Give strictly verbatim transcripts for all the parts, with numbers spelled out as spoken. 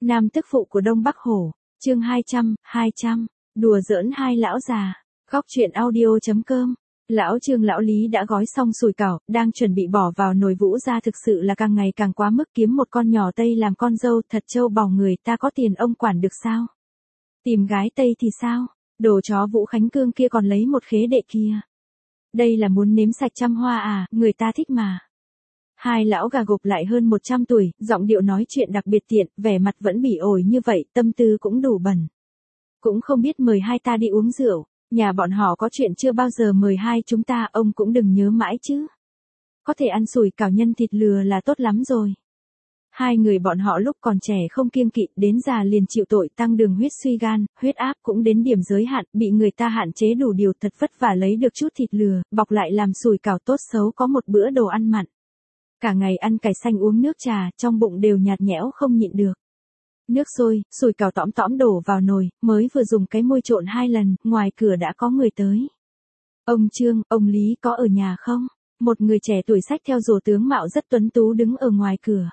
Nam tức phụ của Đông Bắc Hổ, chương hai trăm, hai trăm, đùa giỡn hai lão già. Góc truyện audio.com. Lão Trương lão Lý đã gói xong sủi cảo, đang chuẩn bị bỏ vào nồi Vũ gia thực sự là càng ngày càng quá mức, kiếm một con nhỏ Tây làm con dâu thật trâu bò, người ta có tiền ông quản được sao? Tìm gái Tây thì sao? Đồ chó Vũ Khánh Cương kia còn lấy một khế đệ kia. Đây là muốn nếm sạch trăm hoa à, người ta thích mà. Hai lão gà gục lại hơn một trăm tuổi, giọng điệu nói chuyện đặc biệt tiện, vẻ mặt vẫn bỉ ổi như vậy, tâm tư cũng đủ bẩn. Cũng không biết mời hai ta đi uống rượu, nhà bọn họ có chuyện chưa bao giờ mời hai chúng ta, ông cũng đừng nhớ mãi chứ. Có thể ăn sủi cảo nhân thịt lừa là tốt lắm rồi. Hai người bọn họ lúc còn trẻ không kiêng kỵ, đến già liền chịu tội tăng đường huyết suy gan, huyết áp cũng đến điểm giới hạn, bị người ta hạn chế đủ điều, thật vất vả lấy được chút thịt lừa, bọc lại làm sủi cảo tốt xấu có một bữa đồ ăn mặn. Cả ngày ăn cải xanh uống nước trà, trong bụng đều nhạt nhẽo không nhịn được. Nước sôi, sủi cảo tõm tõm đổ vào nồi, mới vừa dùng cái môi trộn hai lần, ngoài cửa đã có người tới. Ông Trương, ông Lý có ở nhà không? Một người trẻ tuổi xách theo rổ tướng mạo rất tuấn tú đứng ở ngoài cửa.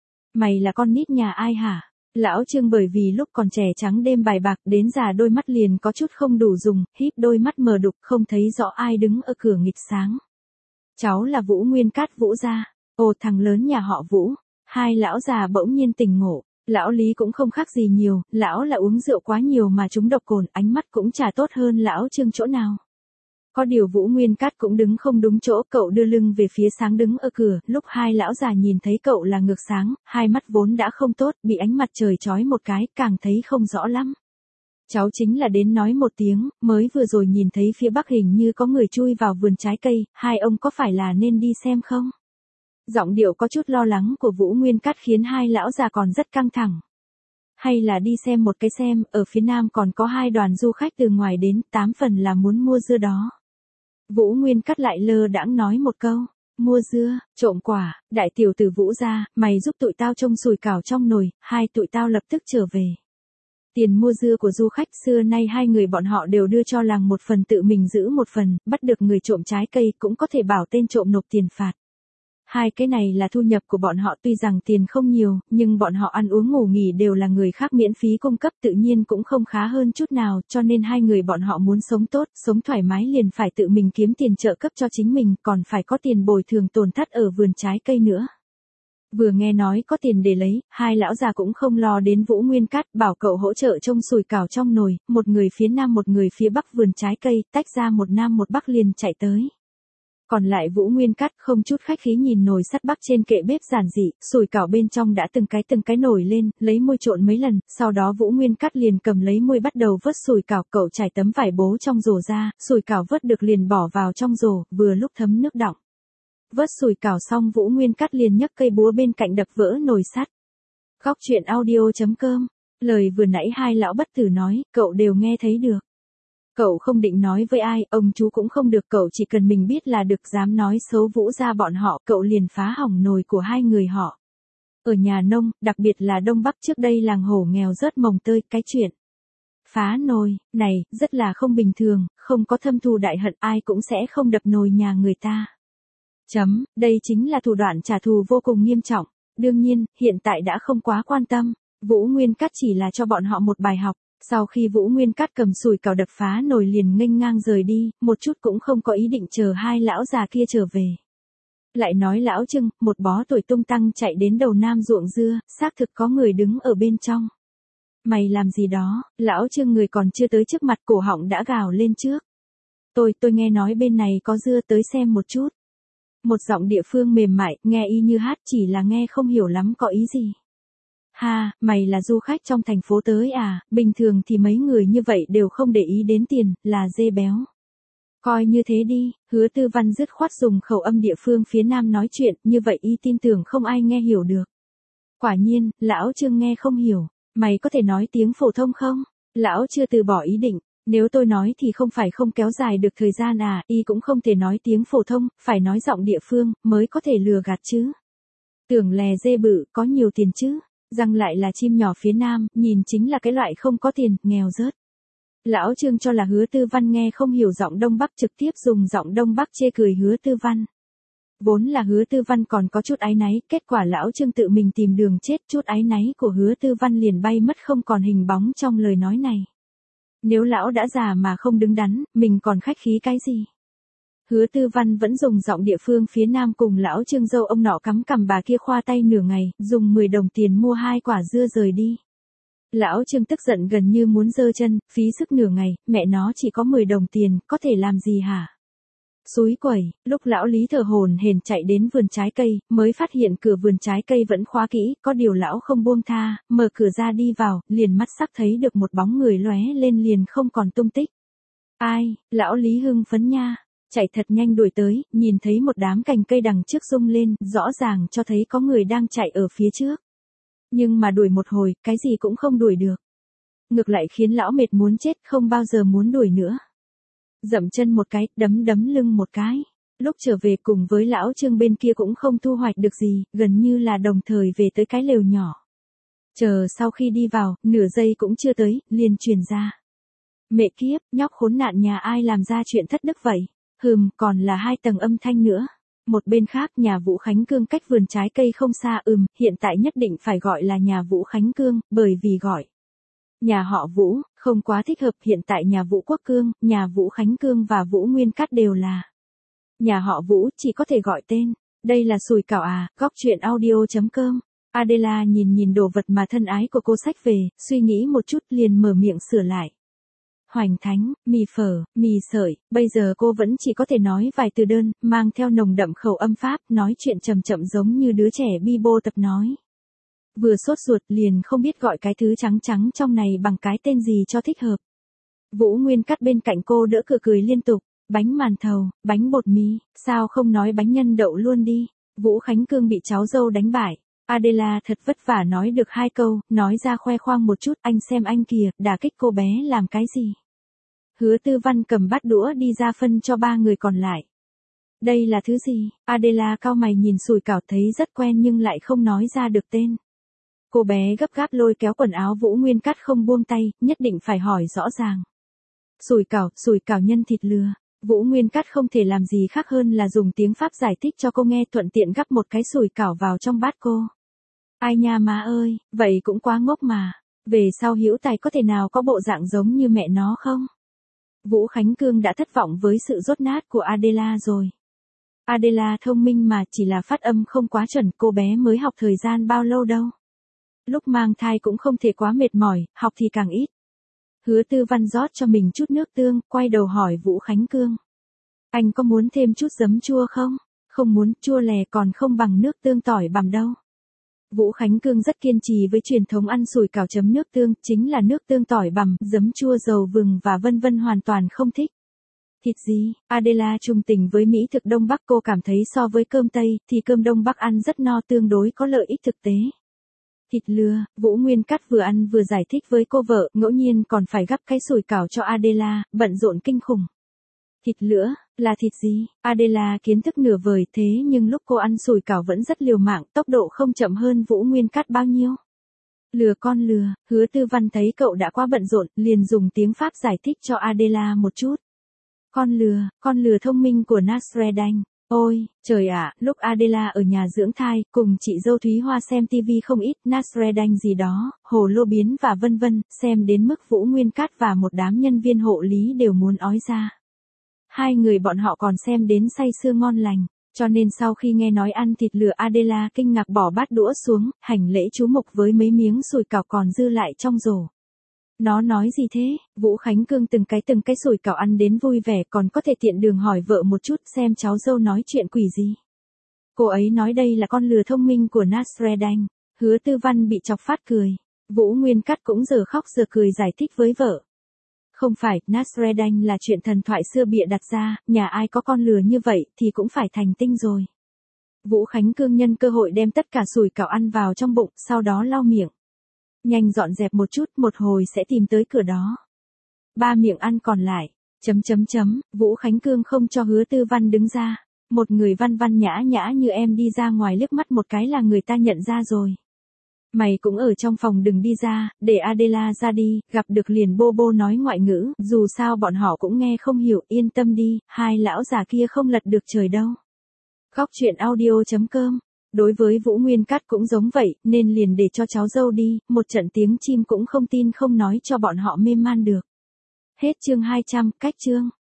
Mày là con nít nhà ai hả? Lão Trương bởi vì lúc còn trẻ trắng đêm bài bạc, đến già đôi mắt liền có chút không đủ dùng, híp đôi mắt mờ đục không thấy rõ ai đứng ở cửa nghịch sáng. Cháu là Vũ Nguyên Cát Vũ gia. Ồ, thằng lớn nhà họ Vũ. Hai lão già bỗng nhiên tỉnh ngộ. Lão Lý cũng không khác gì nhiều, lão là uống rượu quá nhiều mà trúng độc cồn, ánh mắt cũng chả tốt hơn lão Trương chỗ nào. Có điều Vũ Nguyên Cát cũng đứng không đúng chỗ, cậu đưa lưng về phía sáng đứng ở cửa, lúc hai lão già nhìn thấy cậu là ngược sáng, hai mắt vốn đã không tốt, bị ánh mặt trời chói một cái, càng thấy không rõ lắm. Cháu chính là đến nói một tiếng, mới vừa rồi nhìn thấy phía bắc hình như có người chui vào vườn trái cây, hai ông có phải là nên đi xem không? Giọng điệu có chút lo lắng của Vũ Nguyên Cát khiến hai lão già còn rất căng thẳng. Hay là đi xem một cái xem, ở phía nam còn có hai đoàn du khách từ ngoài đến, tám phần là muốn mua dưa đó. Vũ Nguyên Cát lại lơ đãng nói một câu, mua dưa, trộm quả, đại tiểu tử Vũ gia, mày giúp tụi tao trông sủi cảo trong nồi, hai tụi tao lập tức trở về. Tiền mua dưa của du khách xưa nay hai người bọn họ đều đưa cho làng một phần, tự mình giữ một phần, bắt được người trộm trái cây cũng có thể bảo tên trộm nộp tiền phạt. Hai cái này là thu nhập của bọn họ, tuy rằng tiền không nhiều, nhưng bọn họ ăn uống ngủ nghỉ đều là người khác miễn phí cung cấp, tự nhiên cũng không khá hơn chút nào, cho nên hai người bọn họ muốn sống tốt, sống thoải mái liền phải tự mình kiếm tiền trợ cấp cho chính mình, còn phải có tiền bồi thường tổn thất ở vườn trái cây nữa. Vừa nghe nói có tiền để lấy, hai lão già cũng không lo đến Vũ Nguyên Cát, bảo cậu hỗ trợ trông sủi cảo trong nồi, một người phía nam một người phía bắc vườn trái cây, tách ra một nam một bắc liền chạy tới. Còn lại Vũ Nguyên Cát không chút khách khí nhìn nồi sắt bắc trên kệ bếp giản dị, sủi cảo bên trong đã từng cái từng cái nổi lên, lấy môi trộn mấy lần, sau đó Vũ Nguyên Cát liền cầm lấy môi bắt đầu vớt sủi cảo, cậu trải tấm vải bố trong rổ ra, sủi cảo vớt được liền bỏ vào trong rổ, vừa lúc thấm nước đọng. Vớt sủi cảo xong Vũ Nguyên Cát liền nhấc cây búa bên cạnh đập vỡ nồi sắt. Góc truyện audio.com. Lời vừa nãy hai lão bất tử nói, cậu đều nghe thấy được. Cậu không định nói với ai, ông chú cũng không được, cậu chỉ cần mình biết là được, dám nói xấu Vũ gia bọn họ, cậu liền phá hỏng nồi của hai người họ. Ở nhà nông, đặc biệt là Đông Bắc trước đây làng hổ nghèo rớt mồng tơi, cái chuyện phá nồi này rất là không bình thường, không có thâm thù đại hận ai cũng sẽ không đập nồi nhà người ta. Chấm, đây chính là thủ đoạn trả thù vô cùng nghiêm trọng. Đương nhiên, hiện tại đã không quá quan tâm, Vũ Nguyên Cát chỉ là cho bọn họ một bài học. Sau khi Vũ Nguyên Cát cầm sủi cảo đập phá nồi liền nghênh ngang rời đi, một chút cũng không có ý định chờ hai lão già kia trở về. Lại nói lão Trương, một bó tuổi tung tăng chạy đến đầu nam ruộng dưa, xác thực có người đứng ở bên trong. Mày làm gì đó? Lão Trương người còn chưa tới trước mặt, cổ họng đã gào lên trước. Tôi, tôi nghe nói bên này có dưa, tới xem một chút. Một giọng địa phương mềm mại, nghe y như hát, chỉ là nghe không hiểu lắm có ý gì. Ha, mày là du khách trong thành phố tới à, bình thường thì mấy người như vậy đều không để ý đến tiền, là dê béo. Coi như thế đi, Hứa Tư Văn dứt khoát dùng khẩu âm địa phương phía nam nói chuyện, như vậy y tin tưởng không ai nghe hiểu được. Quả nhiên, lão Trương nghe không hiểu, mày có thể nói tiếng phổ thông không? Lão chưa từ bỏ ý định, nếu tôi nói thì không phải không kéo dài được thời gian à, y cũng không thể nói tiếng phổ thông, phải nói giọng địa phương, mới có thể lừa gạt chứ. Tưởng lè dê bự, có nhiều tiền chứ. Răng lại là chim nhỏ phía nam, nhìn chính là cái loại không có tiền, nghèo rớt. Lão Trương cho là Hứa Tư Văn nghe không hiểu giọng Đông Bắc, trực tiếp dùng giọng Đông Bắc chê cười Hứa Tư Văn. Vốn là Hứa Tư Văn còn có chút áy náy, kết quả lão Trương tự mình tìm đường chết, chút áy náy của Hứa Tư Văn liền bay mất không còn hình bóng trong lời nói này. Nếu lão đã già mà không đứng đắn, mình còn khách khí cái gì? Hứa Tư Văn vẫn dùng giọng địa phương phía nam cùng lão Trương dâu ông nọ cắm cằm bà kia khoa tay nửa ngày, dùng mười đồng tiền mua hai quả dưa rời đi. Lão Trương tức giận gần như muốn giơ chân, phí sức nửa ngày, mẹ nó chỉ có mười đồng tiền, có thể làm gì hả? Xúi quẩy, lúc lão Lý thở hổn hển chạy đến vườn trái cây, mới phát hiện cửa vườn trái cây vẫn khóa kỹ, có điều lão không buông tha, mở cửa ra đi vào, liền mắt sắc thấy được một bóng người lóe lên liền không còn tung tích. Ai, lão Lý hưng phấn nha, chạy thật nhanh đuổi tới, nhìn thấy một đám cành cây đằng trước rung lên, rõ ràng cho thấy có người đang chạy ở phía trước. Nhưng mà đuổi một hồi, cái gì cũng không đuổi được. Ngược lại khiến lão mệt muốn chết, không bao giờ muốn đuổi nữa. Dậm chân một cái, đấm đấm lưng một cái. Lúc trở về cùng với lão Trương bên kia cũng không thu hoạch được gì, gần như là đồng thời về tới cái lều nhỏ. Chờ sau khi đi vào, nửa giây cũng chưa tới, liền truyền ra. Mẹ kiếp, nhóc khốn nạn nhà ai làm ra chuyện thất đức vậy? Hừm, còn là hai tầng âm thanh nữa. Một bên khác nhà Vũ Khánh Cương cách vườn trái cây không xa, ừm, hiện tại nhất định phải gọi là nhà Vũ Khánh Cương, bởi vì gọi nhà họ Vũ, không quá thích hợp, hiện tại nhà Vũ Quốc Cương, nhà Vũ Khánh Cương và Vũ Nguyên Cát đều là nhà họ Vũ, chỉ có thể gọi tên. Đây là sùi cảo à, góc truyện audio chấm com. Adela nhìn nhìn đồ vật mà thân ái của cô xách về, suy nghĩ một chút liền mở miệng sửa lại. Hoành thánh, mì phở, mì sợi, bây giờ cô vẫn chỉ có thể nói vài từ đơn, mang theo nồng đậm khẩu âm Pháp, nói chuyện chậm chậm giống như đứa trẻ bi bô tập nói. Vừa sốt ruột liền không biết gọi cái thứ trắng trắng trong này bằng cái tên gì cho thích hợp. Vũ Nguyên Cát bên cạnh cô đỡ cửa cười liên tục, bánh màn thầu, bánh bột mì, sao không nói bánh nhân đậu luôn đi. Vũ Khánh Cương bị cháu dâu đánh bại. Adela thật vất vả nói được hai câu, nói ra khoe khoang một chút, anh xem anh kìa, đả kích cô bé làm cái gì. Hứa Tư Văn cầm bát đũa đi ra phân cho ba người còn lại. Đây là thứ gì? Adela cau mày nhìn sùi cảo thấy rất quen nhưng lại không nói ra được tên. Cô bé gấp gáp lôi kéo quần áo Vũ Nguyên Cát không buông tay, nhất định phải hỏi rõ ràng. Sùi cảo, sùi cảo nhân thịt lừa. Vũ Nguyên Cát không thể làm gì khác hơn là dùng tiếng Pháp giải thích cho cô nghe, thuận tiện gắp một cái sùi cảo vào trong bát cô. Ai nha má ơi, vậy cũng quá ngốc mà. Về sau Hữu Tài có thể nào có bộ dạng giống như mẹ nó không? Vũ Khánh Cương đã thất vọng với sự dốt nát của Adela rồi. Adela thông minh mà, chỉ là phát âm không quá chuẩn, cô bé mới học thời gian bao lâu đâu. Lúc mang thai cũng không thể quá mệt mỏi, học thì càng ít. Hứa Tư Văn rót cho mình chút nước tương, quay đầu hỏi Vũ Khánh Cương. Anh có muốn thêm chút giấm chua không? Không muốn, chua lè còn không bằng nước tương tỏi bằm đâu. Vũ Khánh Cương rất kiên trì với truyền thống ăn sùi cảo chấm nước tương, chính là nước tương tỏi bằm, giấm chua dầu vừng và vân vân hoàn toàn không thích. Thịt gì? Adela trung tình với Mỹ thực Đông Bắc, cô cảm thấy so với cơm Tây, thì cơm Đông Bắc ăn rất no, tương đối có lợi ích thực tế. Thịt lừa, Vũ Nguyên Cát vừa ăn vừa giải thích với cô vợ, ngẫu nhiên còn phải gắp cái sùi cảo cho Adela, bận rộn kinh khủng. Thịt lửa, là thịt gì? Adela kiến thức nửa vời, thế nhưng lúc cô ăn sùi cảo vẫn rất liều mạng, tốc độ không chậm hơn Vũ Nguyên Cát bao nhiêu. Lừa con lừa, Hứa Tư Văn thấy cậu đã quá bận rộn, liền dùng tiếng Pháp giải thích cho Adela một chút. Con lừa, con lừa thông minh của Nasreddin. Ôi, trời ạ, lúc Adela ở nhà dưỡng thai, cùng chị dâu Thúy Hoa xem tivi không ít, Nasreddin gì đó, hồ lô biến và vân vân, xem đến mức Vũ Nguyên Cát và một đám nhân viên hộ lý đều muốn ói ra. Hai người bọn họ còn xem đến say sưa ngon lành, cho nên sau khi nghe nói ăn thịt lừa, Adela kinh ngạc bỏ bát đũa xuống, hành lễ chú mục với mấy miếng sùi cảo còn dư lại trong rổ. Nó nói gì thế? Vũ Khánh Cương từng cái từng cái sùi cảo ăn đến vui vẻ, còn có thể tiện đường hỏi vợ một chút xem cháu dâu nói chuyện quỷ gì. Cô ấy nói đây là con lừa thông minh của Nasreddin. Hứa Tư Văn bị chọc phát cười. Vũ Nguyên Cát cũng giờ khóc giờ cười giải thích với vợ. Không phải, Nasreddin là chuyện thần thoại xưa bịa đặt ra, nhà ai có con lừa như vậy thì cũng phải thành tinh rồi. Vũ Khánh Cương nhân cơ hội đem tất cả sùi cảo ăn vào trong bụng, sau đó lau miệng. Nhanh dọn dẹp một chút, một hồi sẽ tìm tới cửa đó. Ba miệng ăn còn lại, chấm chấm chấm, Vũ Khánh Cương không cho Hứa Tư Văn đứng ra. Một người văn văn nhã nhã như em đi ra ngoài liếc mắt một cái là người ta nhận ra rồi. Mày cũng ở trong phòng đừng đi ra, để Adela ra đi, gặp được liền bô bô nói ngoại ngữ, dù sao bọn họ cũng nghe không hiểu, yên tâm đi, hai lão già kia không lật được trời đâu. Khóc chuyện audio chấm com. Đối với Vũ Nguyên Cát cũng giống vậy, nên liền để cho cháu dâu đi, một trận tiếng chim cũng không tin không nói cho bọn họ mê man được. Hết chương hai trăm, cách chương.